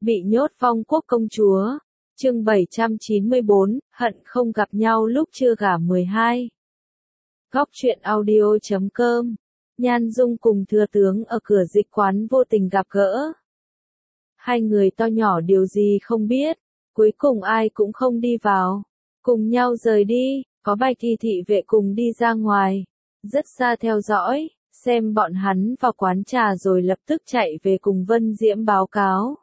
Bị nhốt Phong Quốc công chúa. Chương 794, hận không gặp nhau lúc chưa gả 12. Góc truyện audio.com. Nhan Dung cùng thừa tướng ở cửa dịch quán vô tình gặp gỡ. Hai người to nhỏ điều gì không biết, cuối cùng ai cũng không đi vào. Cùng nhau rời đi, có Bạch thị thị vệ cùng đi ra ngoài. Rất xa theo dõi, xem bọn hắn vào quán trà rồi lập tức chạy về cùng Vân Diễm báo cáo.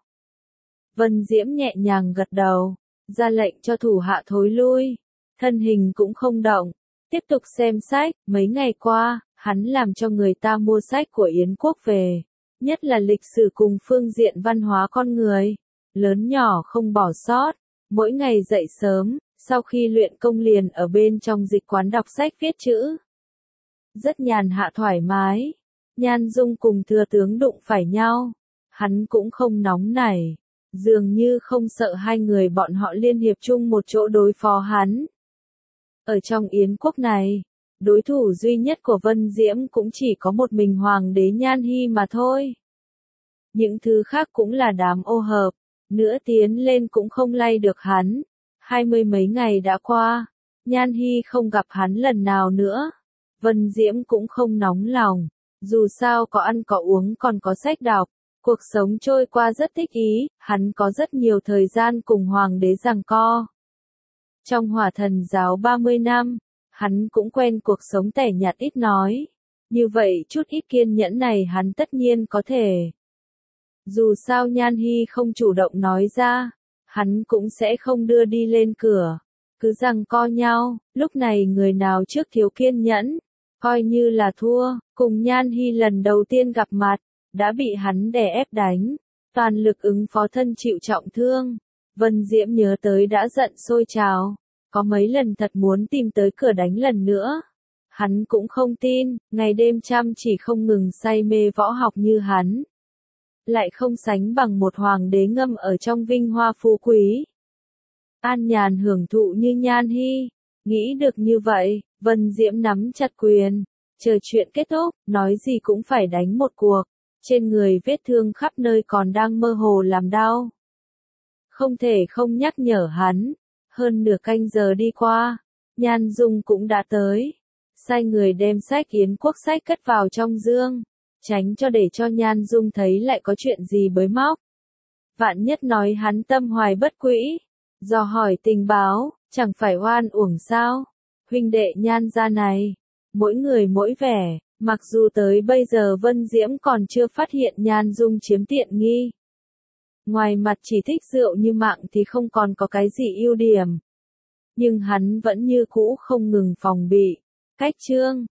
Vân Diễm nhẹ nhàng gật đầu, ra lệnh cho thủ hạ thối lui. Thân hình cũng không động, tiếp tục xem sách. Mấy ngày qua, hắn làm cho người ta mua sách của Yến quốc về, nhất là lịch sử cùng phương diện văn hóa con người, lớn nhỏ không bỏ sót. Mỗi ngày dậy sớm, sau khi luyện công liền ở bên trong dịch quán đọc sách viết chữ. Rất nhàn hạ thoải mái. Nhan Dung cùng thừa tướng đụng phải nhau, hắn cũng không nóng nảy, dường như không sợ hai người bọn họ liên hiệp chung một chỗ đối phó hắn. Ở trong Yến quốc này, đối thủ duy nhất của Vân Diễm cũng chỉ có một mình Hoàng đế Nhan Hy mà thôi. Những thứ khác cũng là đám ô hợp, nữa tiến lên cũng không lay được hắn. 20 mấy ngày đã qua, Nhan Hy không gặp hắn lần nào nữa. Vân Diễm cũng không nóng lòng, dù sao có ăn có uống còn có sách đọc, cuộc sống trôi qua rất thích ý, hắn có rất nhiều thời gian cùng Hoàng đế giằng co. Trong Hỏa Thần giáo 30 năm, hắn cũng quen cuộc sống tẻ nhạt ít nói, như vậy chút ít kiên nhẫn này hắn tất nhiên có thể. Dù sao Nhan Hy không chủ động nói ra, hắn cũng sẽ không đưa đi lên cửa, cứ giằng co nhau, lúc này người nào trước thiếu kiên nhẫn, coi như là thua. Cùng Nhan Hy lần đầu tiên gặp mặt, đã bị hắn đè ép đánh, toàn lực ứng phó thân chịu trọng thương. Vân Diễm nhớ tới đã giận sôi trào, có mấy lần thật muốn tìm tới cửa đánh lần nữa. Hắn cũng không tin, ngày đêm chăm chỉ không ngừng say mê võ học như hắn, lại không sánh bằng một hoàng đế ngâm ở trong vinh hoa phú quý, an nhàn hưởng thụ như Nhan Hy. Nghĩ được như vậy, Vân Diễm nắm chặt quyền, chờ chuyện kết thúc, nói gì cũng phải đánh một cuộc. Trên người vết thương khắp nơi còn đang mơ hồ làm đau, không thể không nhắc nhở hắn. Hơn nửa canh giờ đi qua, Nhan Dung cũng đã tới, sai người đem sách Yến quốc sách cất vào trong dương, tránh cho để cho Nhan Dung thấy lại có chuyện gì bới móc. Vạn nhất nói hắn tâm hoài bất quỹ, dò hỏi tình báo, chẳng phải oan uổng sao? Huynh đệ Nhan gia này, mỗi người mỗi vẻ, mặc dù tới bây giờ Vân Diễm còn chưa phát hiện Nhan Dung chiếm tiện nghi. Ngoài mặt chỉ thích rượu như mạng thì không còn có cái gì ưu điểm. Nhưng hắn vẫn như cũ không ngừng phòng bị. Cách chương